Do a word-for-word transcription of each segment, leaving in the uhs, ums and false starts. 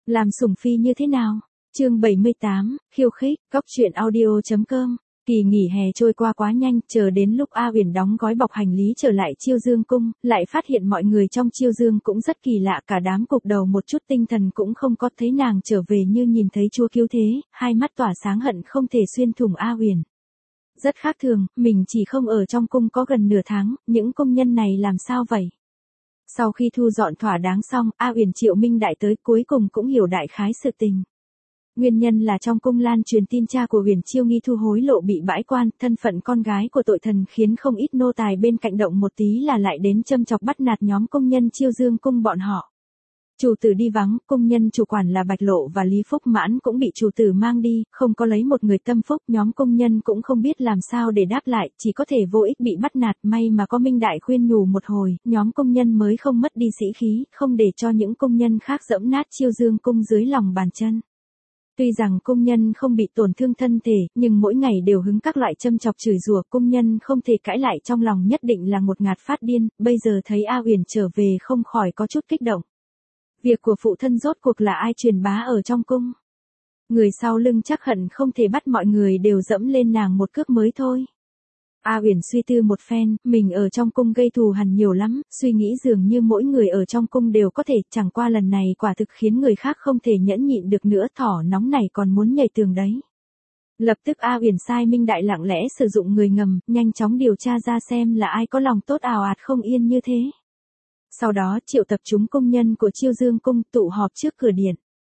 Làm sủng phi như thế nào? Chương bảy mươi tám, khiêu khích, góc truyện audio.com. Kỳ nghỉ hè trôi qua quá nhanh, chờ đến lúc A Uyển đóng gói bọc hành lý trở lại Chiêu Dương cung, lại phát hiện mọi người trong Chiêu Dương cũng rất kỳ lạ, cả đám cục đầu một chút tinh thần cũng không có, thấy nàng trở về như nhìn thấy Chúa cứu thế, hai mắt tỏa sáng hận không thể xuyên thủng A Uyển. Rất khác thường, mình chỉ không ở trong cung có gần nửa tháng, những công nhân này làm sao vậy? Sau khi thu dọn thỏa đáng xong, A Uyển Triệu Minh Đại tới, cuối cùng cũng hiểu đại khái sự tình. Nguyên nhân là trong cung lan truyền tin cha của Uyển Chiêu nghi thu hối lộ bị bãi quan, thân phận con gái của tội thần khiến không ít nô tài bên cạnh động một tí là lại đến châm chọc bắt nạt nhóm công nhân Chiêu Dương cung bọn họ. Chủ tử đi vắng, công nhân chủ quản là Bạch Lộ và Lý Phúc Mãn cũng bị chủ tử mang đi, không có lấy một người tâm phúc, nhóm công nhân cũng không biết làm sao để đáp lại, chỉ có thể vô ích bị bắt nạt, may mà có Minh Đại khuyên nhủ một hồi, nhóm công nhân mới không mất đi sĩ khí, không để cho những công nhân khác dẫm nát Chiêu Dương cung dưới lòng bàn chân. Tuy rằng công nhân không bị tổn thương thân thể, nhưng mỗi ngày đều hứng các loại châm chọc chửi rủa, công nhân không thể cãi lại, trong lòng nhất định là ngột ngạt phát điên, bây giờ thấy A Uyển trở về không khỏi có chút kích động. Việc của phụ thân rốt cuộc là ai truyền bá ở trong cung? Người sau lưng chắc hận không thể bắt mọi người đều dẫm lên nàng một cước mới thôi. A Uyển suy tư một phen, mình ở trong cung gây thù hằn nhiều lắm, suy nghĩ dường như mỗi người ở trong cung đều có thể, chẳng qua lần này quả thực khiến người khác không thể nhẫn nhịn được nữa, thỏ nóng này còn muốn nhảy tường đấy. Lập tức A Uyển sai Minh Đại lặng lẽ sử dụng người ngầm, nhanh chóng điều tra ra xem là ai có lòng tốt ào ạt không yên như thế. Sau đó triệu tập chúng công nhân của Chiêu Dương cung tụ họp trước cửa điện.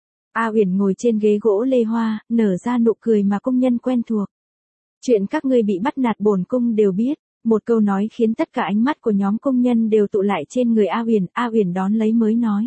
A Uyển ngồi trên ghế gỗ lê hoa, nở ra nụ cười mà công nhân quen thuộc. Chuyện các ngươi bị bắt nạt bổn cung đều biết, một câu nói khiến tất cả ánh mắt của nhóm công nhân đều tụ lại trên người A Uyển, A Uyển đón lấy mới nói.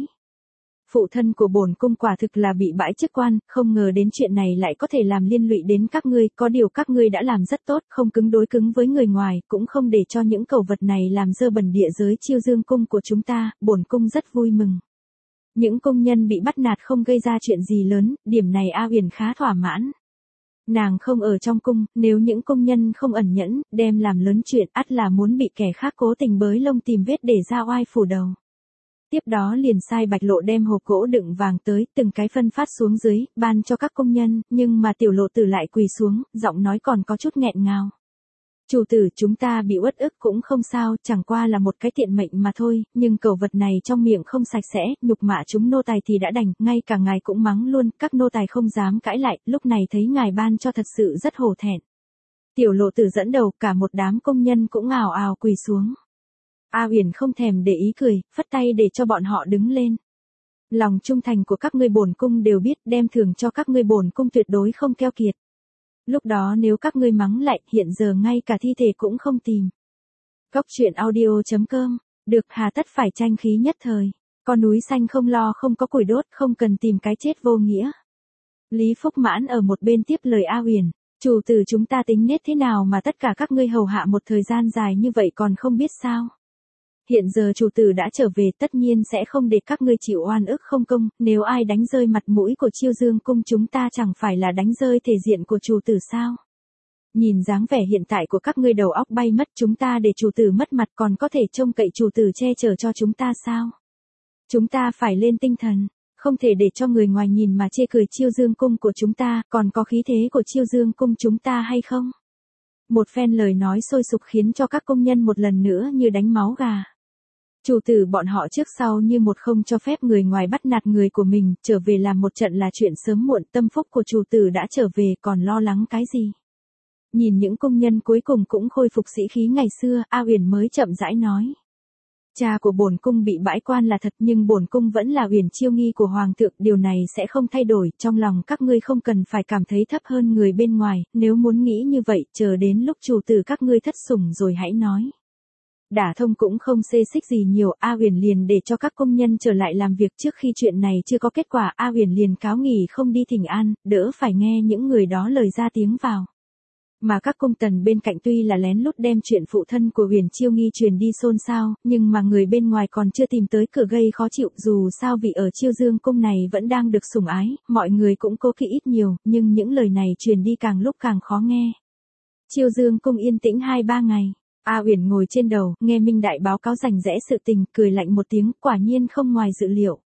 Phụ thân của bổn cung quả thực là bị bãi chức quan, không ngờ đến chuyện này lại có thể làm liên lụy đến các ngươi, có điều các ngươi đã làm rất tốt, không cứng đối cứng với người ngoài, cũng không để cho những cẩu vật này làm dơ bẩn địa giới Chiêu Dương cung của chúng ta, bổn cung rất vui mừng. Những công nhân bị bắt nạt không gây ra chuyện gì lớn, điểm này A Uyển khá thỏa mãn. Nàng không ở trong cung, nếu những công nhân không ẩn nhẫn, đem làm lớn chuyện, ắt là muốn bị kẻ khác cố tình bới lông tìm vết để ra oai phủ đầu. Tiếp đó liền sai Bạch Lộ đem hộp gỗ đựng vàng tới, từng cái phân phát xuống dưới, ban cho các công nhân, nhưng mà Tiểu Lộ Tử lại quỳ xuống, giọng nói còn có chút nghẹn ngào. Chủ tử, chúng ta bị uất ức cũng không sao, chẳng qua là một cái tiện mệnh mà thôi, nhưng cẩu vật này trong miệng không sạch sẽ, nhục mạ chúng nô tài thì đã đành, ngay cả ngài cũng mắng luôn, các nô tài không dám cãi lại, lúc này thấy ngài ban cho thật sự rất hổ thẹn. Tiểu Lộ Tử dẫn đầu, cả một đám công nhân cũng ào ào quỳ xuống. A Uyển không thèm để ý cười, phất tay để cho bọn họ đứng lên. Lòng trung thành của các ngươi bổn cung đều biết, đem thưởng cho các ngươi bổn cung tuyệt đối không keo kiệt. Lúc đó nếu các ngươi mắng lại, hiện giờ ngay cả thi thể cũng không tìm. Góc truyện audio.com, được hà tất phải tranh khí nhất thời. Con núi xanh không lo không có củi đốt, không cần tìm cái chết vô nghĩa. Lý Phúc Mãn ở một bên tiếp lời A Uyển, chủ tử chúng ta tính nết thế nào mà tất cả các ngươi hầu hạ một thời gian dài như vậy còn không biết sao. Hiện giờ chủ tử đã trở về, tất nhiên sẽ không để các ngươi chịu oan ức không công, nếu ai đánh rơi mặt mũi của Chiêu Dương cung chúng ta chẳng phải là đánh rơi thể diện của chủ tử sao? Nhìn dáng vẻ hiện tại của các ngươi đầu óc bay mất, chúng ta để chủ tử mất mặt còn có thể trông cậy chủ tử che chở cho chúng ta sao? Chúng ta phải lên tinh thần, không thể để cho người ngoài nhìn mà chê cười Chiêu Dương cung của chúng ta, còn có khí thế của Chiêu Dương cung chúng ta hay không? Một phen lời nói sôi sục khiến cho các công nhân một lần nữa như đánh máu gà. Chủ tử bọn họ trước sau như một không cho phép người ngoài bắt nạt người của mình, trở về làm một trận là chuyện sớm muộn, tâm phúc của chủ tử đã trở về còn lo lắng cái gì. Nhìn những công nhân cuối cùng cũng khôi phục sĩ khí ngày xưa, A Uyển mới chậm rãi nói. Cha của bổn cung bị bãi quan là thật nhưng bổn cung vẫn là Uyển Chiêu nghi của hoàng thượng, điều này sẽ không thay đổi, trong lòng các ngươi không cần phải cảm thấy thấp hơn người bên ngoài, nếu muốn nghĩ như vậy, chờ đến lúc chủ tử các ngươi thất sủng rồi hãy nói. Đả thông cũng không xê xích gì nhiều, A Uyển liền để cho các công nhân trở lại làm việc, trước khi chuyện này chưa có kết quả, A Uyển liền cáo nghỉ không đi thỉnh an, đỡ phải nghe những người đó lời ra tiếng vào. Mà các công tần bên cạnh tuy là lén lút đem chuyện phụ thân của Uyển Chiêu nghi truyền đi xôn xao, nhưng mà người bên ngoài còn chưa tìm tới cửa gây khó chịu, dù sao vị ở Chiêu Dương cung này vẫn đang được sủng ái, mọi người cũng cố kỵ ít nhiều, nhưng những lời này truyền đi càng lúc càng khó nghe. Chiêu Dương cung yên tĩnh hai ba ngày. A Uyển ngồi trên đầu, nghe Minh Đại báo cáo rành rẽ sự tình, cười lạnh một tiếng, quả nhiên không ngoài dự liệu.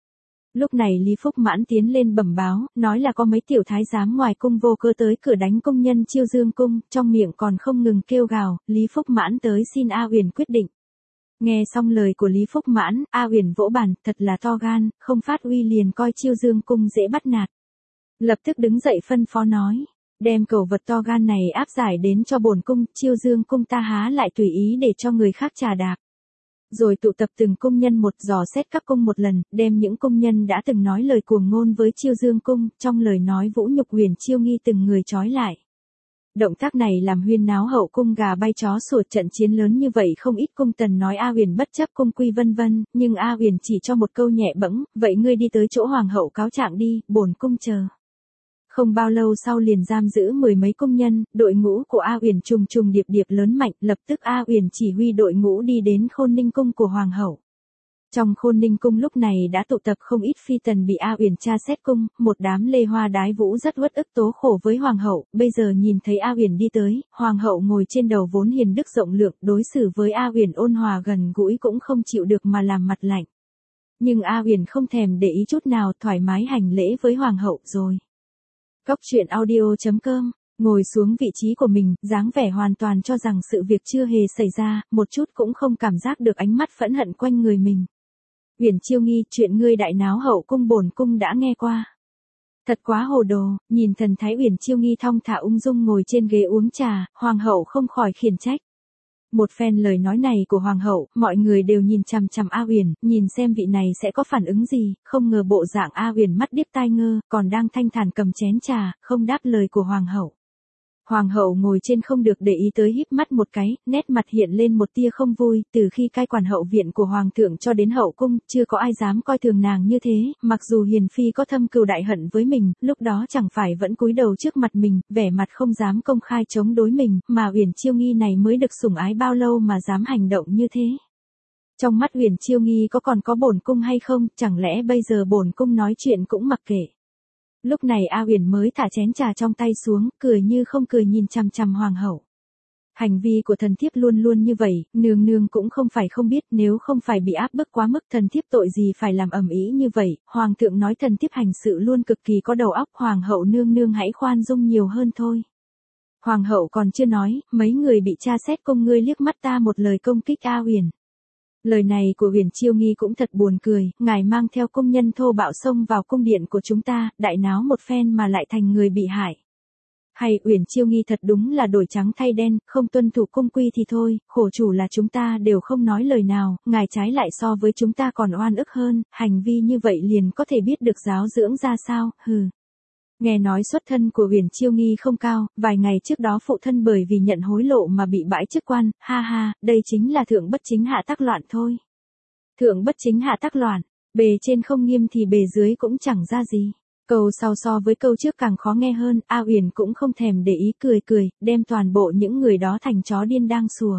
Lúc này Lý Phúc Mãn tiến lên bẩm báo, nói là có mấy tiểu thái giám ngoài cung vô cớ tới cửa đánh công nhân Chiêu Dương cung, trong miệng còn không ngừng kêu gào, Lý Phúc Mãn tới xin A Uyển quyết định. Nghe xong lời của Lý Phúc Mãn, A Uyển vỗ bàn, thật là to gan, không phát uy liền coi Chiêu Dương cung dễ bắt nạt. Lập tức đứng dậy phân phó nói, đem cẩu vật to gan này áp giải đến cho bổn cung, Chiêu Dương cung ta há lại tùy ý để cho người khác trà đạp. Rồi tụ tập từng công nhân một dò xét các cung một lần, đem những công nhân đã từng nói lời cuồng ngôn với Chiêu Dương cung, trong lời nói vũ nhục Huyền Chiêu Nghi từng người trói lại. Động tác này làm huyên náo hậu cung gà bay chó sủa, trận chiến lớn như vậy không ít cung tần nói A Uyển bất chấp cung quy vân vân, nhưng A Uyển chỉ cho một câu nhẹ bẫng, vậy ngươi đi tới chỗ hoàng hậu cáo trạng đi, bổn cung chờ. Không bao lâu sau liền giam giữ mười mấy công nhân, đội ngũ của A Uyển trùng trùng điệp điệp lớn mạnh, lập tức A Uyển chỉ huy đội ngũ đi đến Khôn Ninh cung của hoàng hậu. Trong Khôn Ninh cung lúc này đã tụ tập không ít phi tần bị A Uyển tra xét cung, một đám lê hoa đái vũ rất uất ức tố khổ với hoàng hậu, bây giờ nhìn thấy A Uyển đi tới, hoàng hậu ngồi trên đầu vốn hiền đức rộng lượng, đối xử với A Uyển ôn hòa gần gũi cũng không chịu được mà làm mặt lạnh. Nhưng A Uyển không thèm để ý chút nào, thoải mái hành lễ với hoàng hậu rồi. Cóc truyện audio chấm com, ngồi xuống vị trí của mình, dáng vẻ hoàn toàn cho rằng sự việc chưa hề xảy ra, một chút cũng không cảm giác được ánh mắt phẫn hận quanh người mình. Uyển Chiêu Nghi, chuyện ngươi đại náo hậu cung bổn cung đã nghe qua. Thật quá hồ đồ, nhìn thần thái Uyển Chiêu Nghi thong thả ung dung ngồi trên ghế uống trà, hoàng hậu không khỏi khiển trách. Một phen lời nói này của hoàng hậu, mọi người đều nhìn chằm chằm A Uyển, nhìn xem vị này sẽ có phản ứng gì, không ngờ bộ dạng A Uyển mắt điếc tai ngơ, còn đang thanh thản cầm chén trà, không đáp lời của hoàng hậu. Hoàng hậu ngồi trên không được để ý tới híp mắt một cái, nét mặt hiện lên một tia không vui, từ khi cai quản hậu viện của hoàng thượng cho đến hậu cung, chưa có ai dám coi thường nàng như thế, mặc dù hiền phi có thâm cừu đại hận với mình, lúc đó chẳng phải vẫn cúi đầu trước mặt mình, vẻ mặt không dám công khai chống đối mình, mà Uyển Chiêu Nghi này mới được sủng ái bao lâu mà dám hành động như thế. Trong mắt Uyển Chiêu Nghi có còn có bổn cung hay không, chẳng lẽ bây giờ bổn cung nói chuyện cũng mặc kệ. Lúc này A Uyển mới thả chén trà trong tay xuống, cười như không cười nhìn chằm chằm hoàng hậu. Hành vi của thần thiếp luôn luôn như vậy, nương nương cũng không phải không biết, nếu không phải bị áp bức quá mức thần thiếp tội gì phải làm ầm ĩ như vậy, hoàng thượng nói thần thiếp hành sự luôn cực kỳ có đầu óc, hoàng hậu nương nương hãy khoan dung nhiều hơn thôi. Hoàng hậu còn chưa nói, mấy người bị tra xét cung ngươi liếc mắt ta một lời công kích A Uyển. Lời này của Uyển Chiêu Nghi cũng thật buồn cười, ngài mang theo công nhân thô bạo xông vào cung điện của chúng ta, đại náo một phen mà lại thành người bị hại. Hay Uyển Chiêu Nghi thật đúng là đổi trắng thay đen, không tuân thủ cung quy thì thôi, khổ chủ là chúng ta đều không nói lời nào, ngài trái lại so với chúng ta còn oan ức hơn, hành vi như vậy liền có thể biết được giáo dưỡng ra sao, hừ. Nghe nói xuất thân của Uyển Chiêu Nghi không cao, vài ngày trước đó phụ thân bởi vì nhận hối lộ mà bị bãi chức quan, ha ha, đây chính là thượng bất chính hạ tắc loạn thôi. Thượng bất chính hạ tắc loạn, bề trên không nghiêm thì bề dưới cũng chẳng ra gì. Câu sau so với câu trước càng khó nghe hơn, A Uyển cũng không thèm để ý cười cười, đem toàn bộ những người đó thành chó điên đang sủa.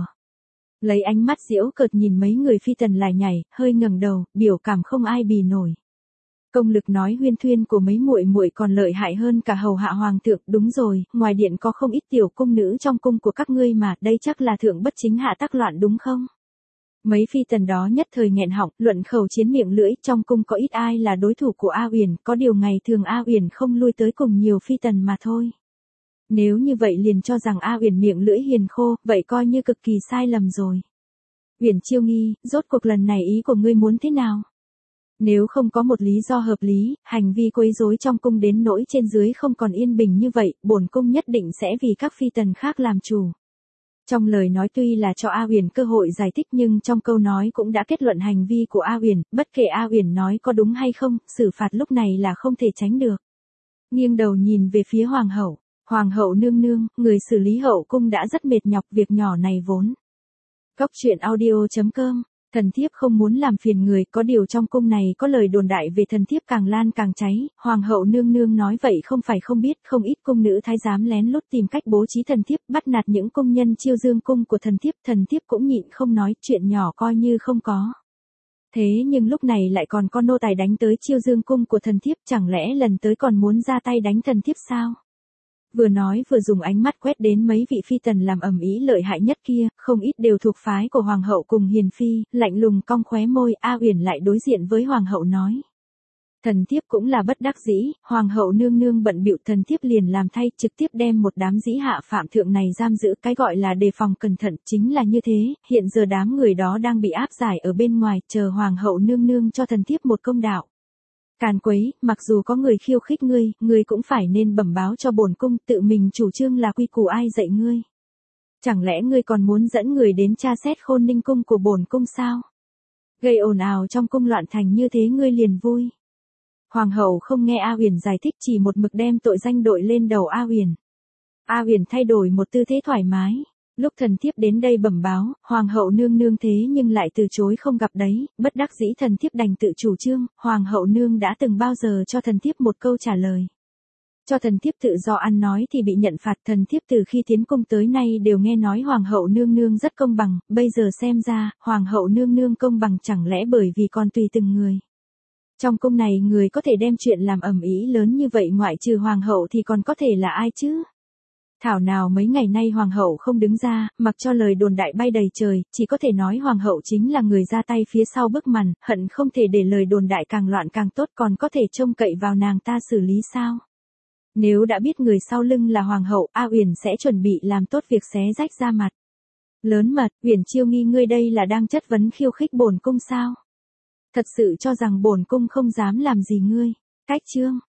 Lấy ánh mắt giễu cợt nhìn mấy người phi tần lại nhảy, hơi ngẩng đầu, biểu cảm không ai bì nổi. Công lực nói huyên thuyên của mấy muội muội còn lợi hại hơn cả hầu hạ hoàng thượng, đúng rồi, ngoài điện có không ít tiểu cung nữ trong cung của các ngươi mà, đây chắc là thượng bất chính hạ tắc loạn đúng không? Mấy phi tần đó nhất thời nghẹn họng, luận khẩu chiến miệng lưỡi, trong cung có ít ai là đối thủ của A Uyển, có điều ngày thường A Uyển không lui tới cùng nhiều phi tần mà thôi. Nếu như vậy liền cho rằng A Uyển miệng lưỡi hiền khô, vậy coi như cực kỳ sai lầm rồi. Uyển Chiêu Nghi, rốt cuộc lần này ý của ngươi muốn thế nào? Nếu không có một lý do hợp lý, hành vi quấy rối trong cung đến nỗi trên dưới không còn yên bình như vậy, bổn cung nhất định sẽ vì các phi tần khác làm chủ. Trong lời nói tuy là cho A Uyển cơ hội giải thích nhưng trong câu nói cũng đã kết luận hành vi của A Uyển, bất kể A Uyển nói có đúng hay không, xử phạt lúc này là không thể tránh được. Nghiêng đầu nhìn về phía hoàng hậu, hoàng hậu nương nương, người xử lý hậu cung đã rất mệt nhọc, việc nhỏ này vốn. Cóc truyện audio chấm com. Thần thiếp không muốn làm phiền người, có điều trong cung này có lời đồn đại về thần thiếp càng lan càng cháy, hoàng hậu nương nương nói vậy không phải không biết, không ít cung nữ thái giám lén lút tìm cách bố trí thần thiếp, bắt nạt những công nhân Chiêu Dương cung của thần thiếp, thần thiếp cũng nhịn không nói, chuyện nhỏ coi như không có. Thế nhưng lúc này lại còn có nô tài đánh tới Chiêu Dương cung của thần thiếp, chẳng lẽ lần tới còn muốn ra tay đánh thần thiếp sao? Vừa nói vừa dùng ánh mắt quét đến mấy vị phi tần làm ầm ĩ lợi hại nhất kia, không ít đều thuộc phái của hoàng hậu cùng hiền phi, lạnh lùng cong khóe môi, A Uyển lại đối diện với hoàng hậu nói. Thần thiếp cũng là bất đắc dĩ, hoàng hậu nương nương bận bịu, thần thiếp liền làm thay, trực tiếp đem một đám dĩ hạ phạm thượng này giam giữ, cái gọi là đề phòng cẩn thận chính là như thế, hiện giờ đám người đó đang bị áp giải ở bên ngoài, chờ hoàng hậu nương nương cho thần thiếp một công đạo. Càn quấy, mặc dù có người khiêu khích ngươi, ngươi cũng phải nên bẩm báo cho bổn cung, tự mình chủ trương là quy củ ai dạy ngươi. Chẳng lẽ ngươi còn muốn dẫn người đến tra xét Khôn Ninh cung của bổn cung sao? Gây ồn ào trong cung loạn thành như thế ngươi liền vui. Hoàng hậu không nghe A Huyền giải thích, chỉ một mực đem tội danh đội lên đầu A Huyền. A Huyền thay đổi một tư thế thoải mái. Lúc thần thiếp đến đây bẩm báo, hoàng hậu nương nương thế nhưng lại từ chối không gặp đấy, bất đắc dĩ thần thiếp đành tự chủ trương, hoàng hậu nương đã từng bao giờ cho thần thiếp một câu trả lời. Cho thần thiếp tự do ăn nói thì bị nhận phạt, thần thiếp từ khi tiến cung tới nay đều nghe nói hoàng hậu nương nương rất công bằng, bây giờ xem ra, hoàng hậu nương nương công bằng chẳng lẽ bởi vì còn tùy từng người. Trong cung này người có thể đem chuyện làm ầm ĩ lớn như vậy ngoại trừ hoàng hậu thì còn có thể là ai chứ? Thảo nào mấy ngày nay hoàng hậu không đứng ra, mặc cho lời đồn đại bay đầy trời, chỉ có thể nói hoàng hậu chính là người ra tay phía sau bức màn, hận không thể để lời đồn đại càng loạn càng tốt, còn có thể trông cậy vào nàng ta xử lý sao? Nếu đã biết người sau lưng là hoàng hậu, A Uyển sẽ chuẩn bị làm tốt việc xé rách da mặt. Lớn mật, Uyển Chiêu nghi ngươi đây là đang chất vấn khiêu khích bổn cung sao? Thật sự cho rằng bổn cung không dám làm gì ngươi? Cách chương